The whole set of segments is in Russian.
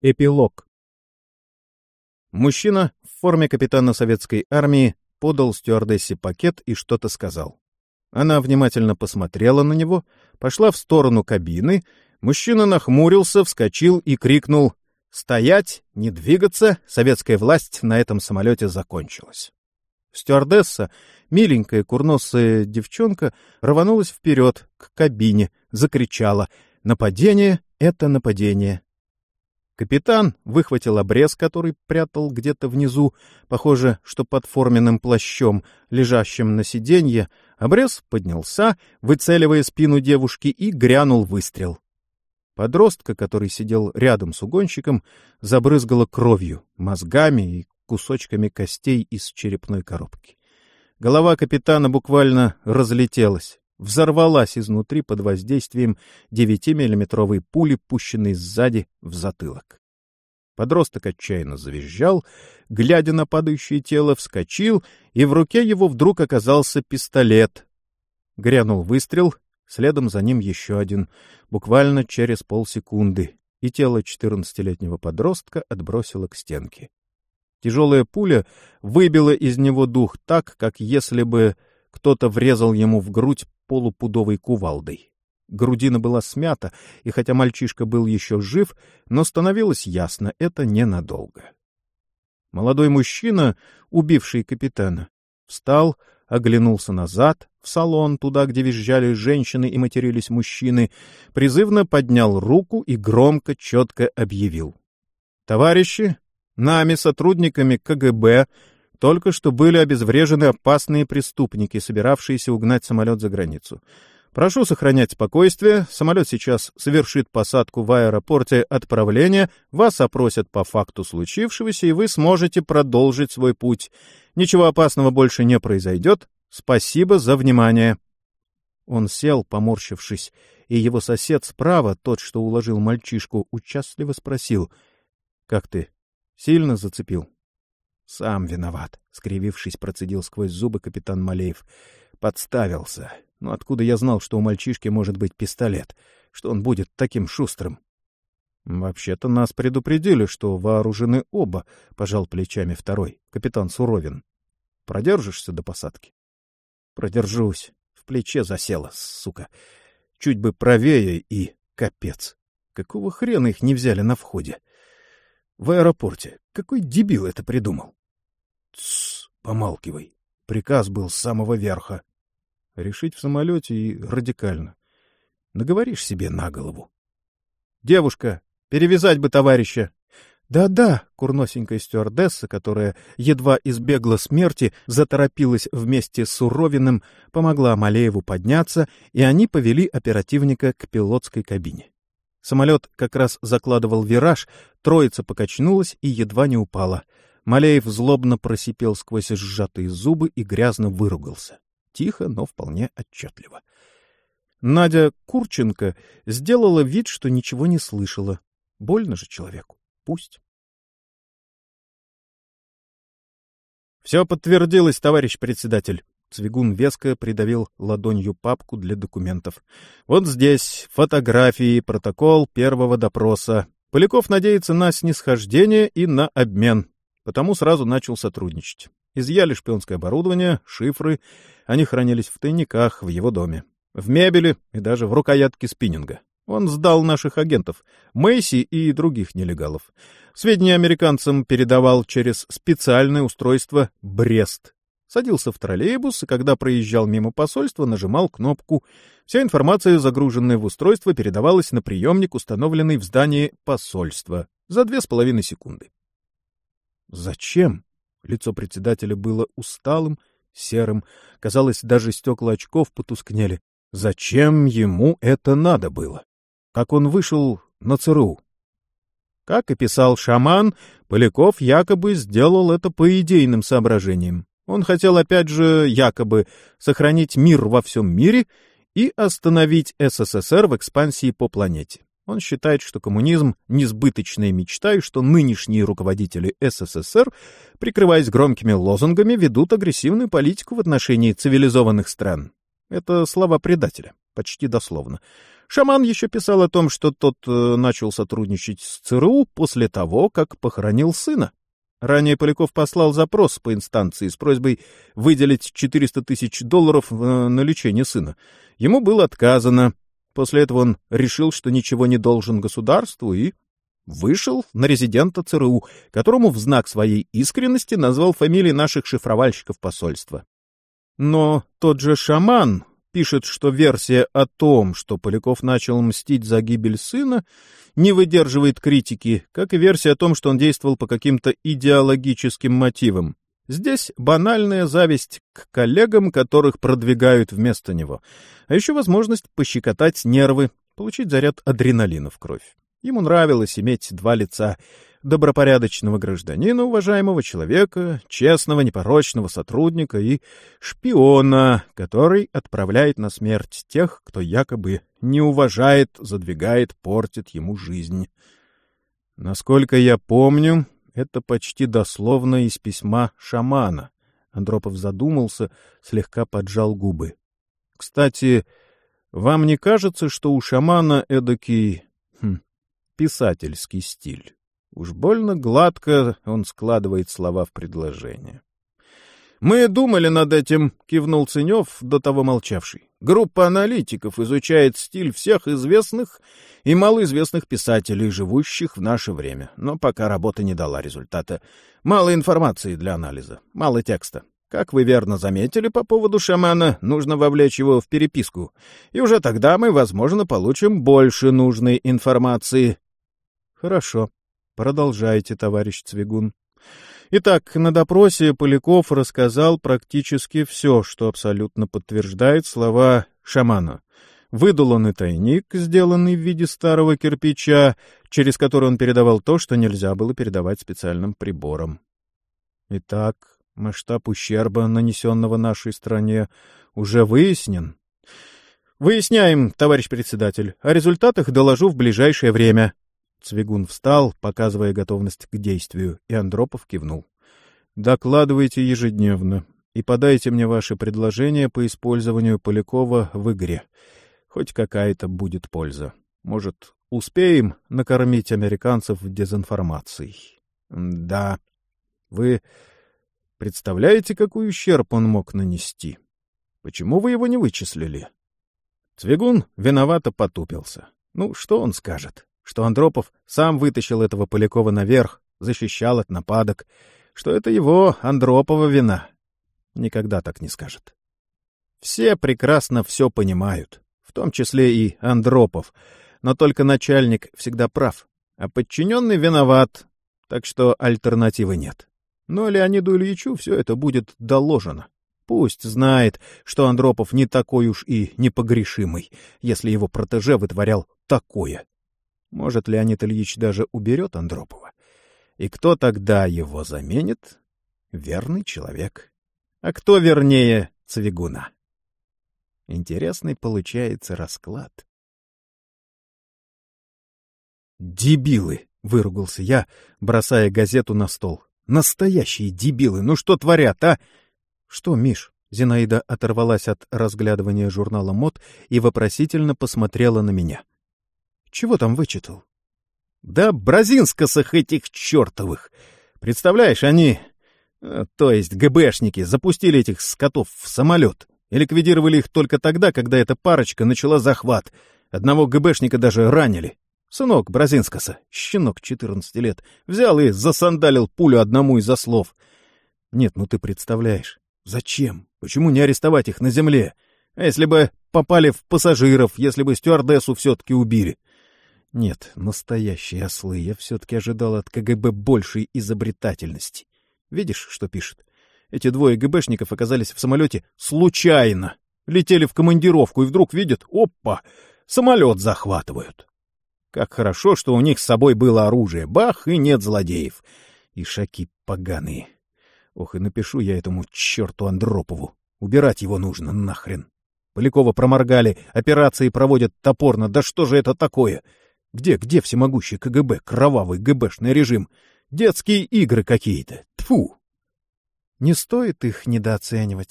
Эпилог. Мужчина в форме капитана советской армии подал стюардессе пакет и что-то сказал. Она внимательно посмотрела на него, пошла в сторону кабины, мужчина нахмурился, вскочил и крикнул: «Стоять! Не двигаться! Советская власть на этом самолете закончилась!» Стюардесса, миленькая курносая девчонка, рванулась вперед к кабине, закричала: «Нападение — это нападение!» Капитан выхватил обрез, который прятал где-то внизу, похоже, что под форменным плащом, лежащим на сиденье. Обрез поднялся, выцеливая спину девушки, и грянул выстрел. Подростка, который сидел рядом с угонщиком, забрызгало кровью, мозгами и кусочками костей из черепной коробки. Голова капитана буквально разлетелась, взорвалась изнутри под воздействием 9-миллиметровой пули, пущенной сзади в затылок. Подросток отчаянно завизжал, глядя на падающее тело, вскочил, и в руке его вдруг оказался пистолет. Грянул выстрел, следом за ним еще один, буквально через полсекунды, и тело 14-летнего подростка отбросило к стенке. Тяжелая пуля выбила из него дух так, как если бы кто-то врезал ему в грудь полупудовой кувалдой. Грудина была смята, и хотя мальчишка был еще жив, но становилось ясно — это ненадолго. Молодой мужчина, убивший капитана, встал, оглянулся назад, в салон, туда, где визжали женщины и матерились мужчины, призывно поднял руку и громко, четко объявил: «Товарищи, нами, сотрудниками КГБ, только что были обезврежены опасные преступники, собиравшиеся угнать самолет за границу. Прошу сохранять спокойствие, самолет сейчас совершит посадку в аэропорте отправления, вас опросят по факту случившегося, и вы сможете продолжить свой путь. Ничего опасного больше не произойдет. Спасибо за внимание». Он сел, поморщившись, и его сосед справа, тот, что уложил мальчишку, участливо спросил: «Как ты? Сильно зацепил?» «Сам виноват», — скривившись, процедил сквозь зубы капитан Малеев. «Подставился. Но откуда я знал, что у мальчишки может быть пистолет, что он будет таким шустрым?» «Вообще-то нас предупредили, что вооружены оба», — пожал плечами второй, капитан Суровин. «Продержишься до посадки?» «Продержусь. В плече засела, сука. Чуть бы правее и капец. Какого хрена их не взяли на входе? В аэропорте. Какой дебил это придумал?» «Тссс, помалкивай. Приказ был с самого верха. Решить в самолете и радикально. Наговоришь себе на голову». «Девушка, перевязать бы товарища!» «Да-да», — курносенькая стюардесса, которая едва избегла смерти, заторопилась вместе с Суровиным, помогла Малееву подняться, и они повели оперативника к пилотской кабине. Самолет как раз закладывал вираж, троица покачнулась и едва не упала. Малеев злобно просипел сквозь сжатые зубы и грязно выругался. Тихо, но вполне отчетливо. Надя Курченко сделала вид, что ничего не слышала. Больно же человеку. Пусть. «Все подтвердилось, товарищ председатель». Цвигун веско придавил ладонью папку для документов. «Вот здесь фотографии, протокол первого допроса. Поляков надеется на снисхождение и на обмен, потому сразу начал сотрудничать. Изъяли шпионское оборудование, шифры. Они хранились в тайниках в его доме, в мебели и даже в рукоятке спиннинга. Он сдал наших агентов, Мэйси и других нелегалов. Сведения американцам передавал через специальное устройство «Брест». Садился в троллейбус, и когда проезжал мимо посольства, нажимал кнопку. Вся информация, загруженная в устройство, передавалась на приемник, установленный в здании посольства, за 2,5 секунды. «Зачем?» Лицо председателя было усталым, серым. Казалось, даже стекла очков потускнели. Зачем ему это надо было? Как он вышел на ЦРУ? Как и писал Шаман, Поляков якобы сделал это по идейным соображениям. Он хотел, опять же, якобы сохранить мир во всем мире и остановить СССР в экспансии по планете. Он считает, что коммунизм — несбыточная мечта, и что нынешние руководители СССР, прикрываясь громкими лозунгами, ведут агрессивную политику в отношении цивилизованных стран. Это слова предателя. Почти дословно. Шаман еще писал о том, что тот начал сотрудничать с ЦРУ после того, как похоронил сына. Ранее Поляков послал запрос по инстанции с просьбой выделить $400 тысяч на лечение сына. Ему было отказано. После этого он решил, что ничего не должен государству, и вышел на резидента ЦРУ, которому в знак своей искренности назвал фамилии наших шифровальщиков посольства. Но тот же шаман пишет, что версия о том, что Поляков начал мстить за гибель сына, не выдерживает критики, как и версия о том, что он действовал по каким-то идеологическим мотивам. Здесь банальная зависть к коллегам, которых продвигают вместо него. А еще возможность пощекотать нервы, получить заряд адреналина в кровь. Ему нравилось иметь два лица: добропорядочного гражданина, уважаемого человека, честного, непорочного сотрудника и шпиона, который отправляет на смерть тех, кто якобы не уважает, задвигает, портит ему жизнь. Насколько я помню, это почти дословно из письма шамана. Андропов задумался, слегка поджал губы. Кстати, вам не кажется, что у шамана эдакий писательский стиль? Уж больно гладко он складывает слова в предложение. «Мы думали над этим», — кивнул Ценев, до того молчавший. «Группа аналитиков изучает стиль всех известных и малоизвестных писателей, живущих в наше время. Но пока работа не дала результата. Мало информации для анализа, мало текста. Как вы верно заметили по поводу шамана, нужно вовлечь его в переписку. И уже тогда мы, возможно, получим больше нужной информации». «Хорошо. Продолжайте, товарищ Цвигун». Итак, на допросе Поляков рассказал практически все, что абсолютно подтверждает слова шамана. Выдал он и тайник, сделанный в виде старого кирпича, через который он передавал то, что нельзя было передавать специальным прибором. Итак, масштаб ущерба, нанесенного нашей стране, уже выяснен? Выясняем, товарищ председатель. О результатах доложу в ближайшее время. Цвигун встал, показывая готовность к действию, и Андропов кивнул. «Докладывайте ежедневно и подайте мне ваши предложения по использованию Полякова в игре. Хоть какая-то будет польза. Может, успеем накормить американцев дезинформацией?» «Да. Вы представляете, какой ущерб он мог нанести? Почему вы его не вычислили?» Цвигун виновато потупился. Ну, что он скажет? Что Андропов сам вытащил этого Полякова наверх, защищал от нападок, что это его, Андропова, вина. Никогда так не скажет. Все прекрасно все понимают, в том числе и Андропов, но только начальник всегда прав, а подчиненный виноват, так что альтернативы нет. Но Леониду Ильичу все это будет доложено. Пусть знает, что Андропов не такой уж и непогрешимый, если его протеже вытворял такое. Может, Леонид Ильич даже уберет Андропова. И кто тогда его заменит? Верный человек. А кто вернее Цвигуна? Интересный получается расклад. «Дебилы!» — выругался я, бросая газету на стол. «Настоящие дебилы! Ну что творят, а?» «Что, Миш?» — Зинаида оторвалась от разглядывания журнала мод и вопросительно посмотрела на меня. «Чего там вычитал?» «Да бразинскосах этих чертовых! Представляешь, они, то есть ГБшники, запустили этих скотов в самолет и ликвидировали их только тогда, когда эта парочка начала захват. Одного ГБшника даже ранили. Сынок Бразинскоса, щенок 14 лет, взял и засандалил пулю одному из ослов. Нет, ну ты представляешь, зачем? Почему не арестовать их на земле? А если бы попали в пассажиров, если бы стюардессу все-таки убили? Нет, настоящие ослы. Я все-таки ожидал от КГБ большей изобретательности. Видишь, что пишет? Эти двое ГБшников оказались в самолете случайно. Летели в командировку и вдруг видят, опа, самолет захватывают. Как хорошо, что у них с собой было оружие. Бах, и нет злодеев. Ишаки поганые. Ох, и напишу я этому черту Андропову. Убирать его нужно нахрен. Полякова проморгали, операции проводят топорно. Да что же это такое? Где всемогущий КГБ, кровавый ГБшный режим? Детские игры какие-то. Тьфу! Не стоит их недооценивать.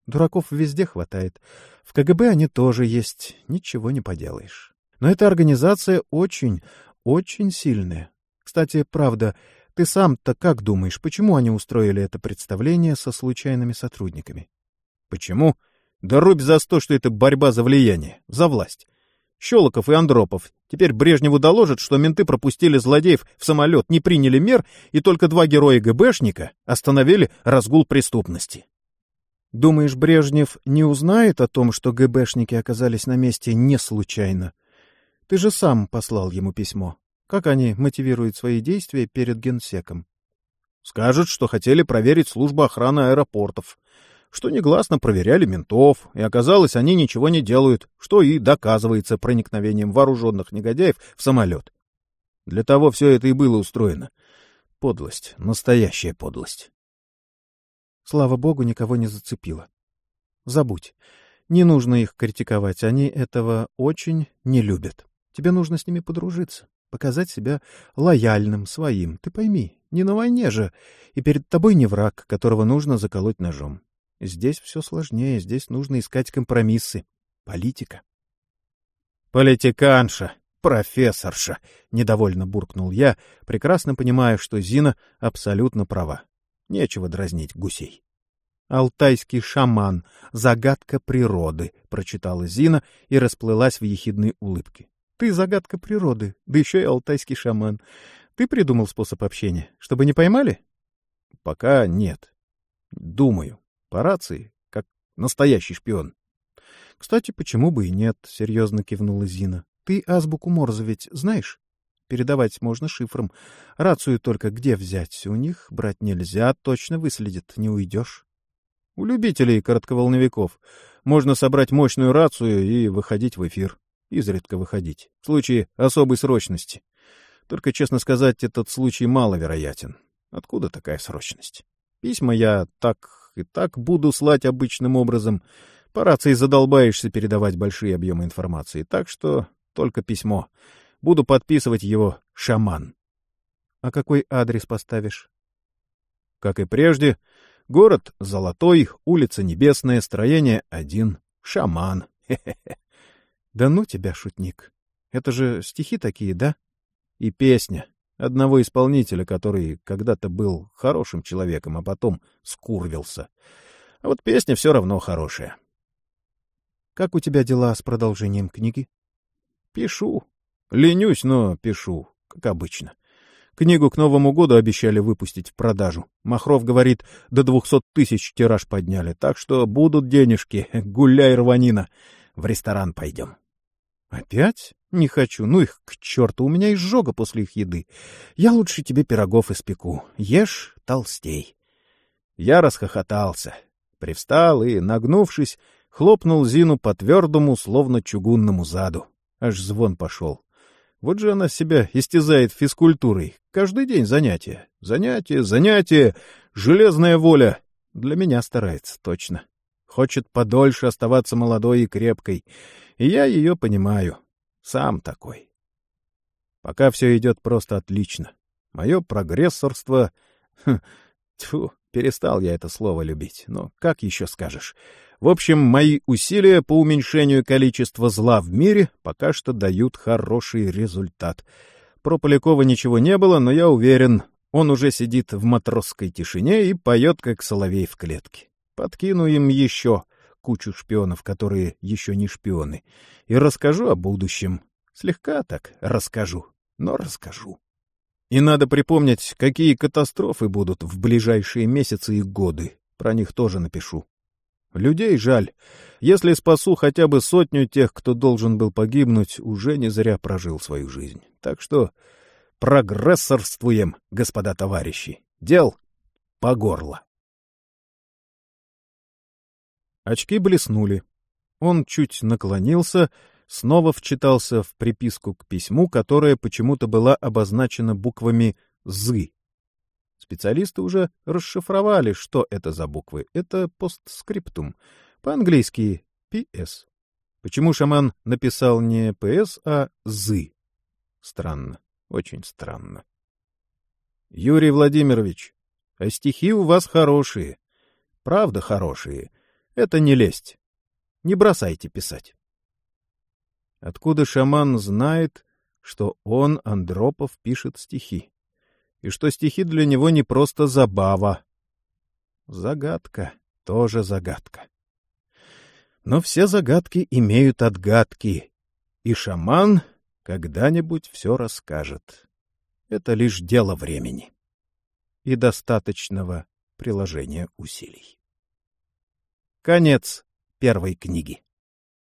Дураков везде хватает. В КГБ они тоже есть, ничего не поделаешь. Но эта организация очень, очень сильная. Кстати, правда, ты сам-то как думаешь, почему они устроили это представление со случайными сотрудниками? Почему? Да рубь за 100, что это борьба за влияние, за власть. Щелоков и Андропов. Теперь Брежневу доложат, что менты пропустили злодеев в самолет, не приняли мер, и только 2 героя-ГБшника остановили разгул преступности. Думаешь, Брежнев не узнает о том, что ГБшники оказались на месте не случайно? Ты же сам послал ему письмо. Как они мотивируют свои действия перед генсеком? Скажут, что хотели проверить службу охраны аэропортов, что негласно проверяли ментов, и оказалось, они ничего не делают, что и доказывается проникновением вооруженных негодяев в самолет. Для того все это и было устроено. Подлость, настоящая подлость. Слава богу, никого не зацепило. Забудь. Не нужно их критиковать, они этого очень не любят. Тебе нужно с ними подружиться, показать себя лояльным, своим. Ты пойми, не на войне же, и перед тобой не враг, которого нужно заколоть ножом. Здесь все сложнее, здесь нужно искать компромиссы. Политика. Политиканша, профессорша, недовольно буркнул я, прекрасно понимая, что Зина абсолютно права. Нечего дразнить гусей. «Алтайский шаман. Загадка природы», — прочитала Зина и расплылась в ехидной улыбке. «Ты загадка природы, да еще и алтайский шаман. Ты придумал способ общения, чтобы не поймали?» «Пока нет. Думаю. По рации, как настоящий шпион». «Кстати, почему бы и нет?» — серьезно кивнула Зина. «Ты азбуку Морзе ведь знаешь? Передавать можно шифром. Рацию только где взять? У них брать нельзя, точно выследит, не уйдешь». «У любителей коротковолновиков можно собрать мощную рацию и выходить в эфир. Изредка выходить, в случае особой срочности. Только, честно сказать, этот случай маловероятен. Откуда такая срочность? Письма я так и так буду слать обычным образом. По рации задолбаешься передавать большие объемы информации, так что только письмо. Буду подписывать его «Шаман». А какой адрес поставишь? Как и прежде, город Золотой, улица Небесная, строение 1, Шаман. Хе-хе-хе. Да ну тебя, шутник. Это же стихи такие, да? И песня одного исполнителя, который когда-то был хорошим человеком, а потом скурвился. А вот песня все равно хорошая. Как у тебя дела с продолжением книги? Пишу. Ленюсь, но пишу, как обычно. Книгу к Новому году обещали выпустить в продажу. Махров говорит, до 200 тысяч тираж подняли, так что будут денежки, гуляй, рванина. В ресторан пойдем. Опять? Не хочу, ну их к черту, у меня изжога после их еды. Я лучше тебе пирогов испеку. Ешь, толстей. Я расхохотался, привстал и, нагнувшись, хлопнул Зину по твердому, словно чугунному заду. Аж звон пошел. Вот же она себя истязает физкультурой. Каждый день занятия. Занятия, занятия. Железная воля. Для меня старается, точно. Хочет подольше оставаться молодой и крепкой. И я ее понимаю. Сам такой. Пока все идет просто отлично. Мое прогрессорство... Тьфу, перестал я это слово любить. Но как еще скажешь? В общем, мои усилия по уменьшению количества зла в мире пока что дают хороший результат. Про Полякова ничего не было, но я уверен, он уже сидит в матросской тишине и поет, как соловей в клетке. Подкину им еще кучу шпионов, которые еще не шпионы, и расскажу о будущем. Слегка так расскажу, но расскажу. И надо припомнить, какие катастрофы будут в ближайшие месяцы и годы. Про них тоже напишу. Людей жаль. Если спасу хотя бы 100 тех, кто должен был погибнуть, уже не зря прожил свою жизнь. Так что прогрессорствуем, господа товарищи. Дел по горло. Очки блеснули. Он чуть наклонился, снова вчитался в приписку к письму, которая почему-то была обозначена буквами «Зы». Специалисты уже расшифровали, что это за буквы. Это постскриптум. По-английски «PS». Почему шаман написал не «PS», а «Зы»? Странно, очень странно. Юрий Владимирович, а стихи у вас хорошие. Правда хорошие. Это не лесть. Не бросайте писать. Откуда шаман знает, что он, Андропов, пишет стихи? И что стихи для него не просто забава? Загадка, тоже загадка. Но все загадки имеют отгадки, и шаман когда-нибудь все расскажет. Это лишь дело времени и достаточного приложения усилий. Конец первой книги.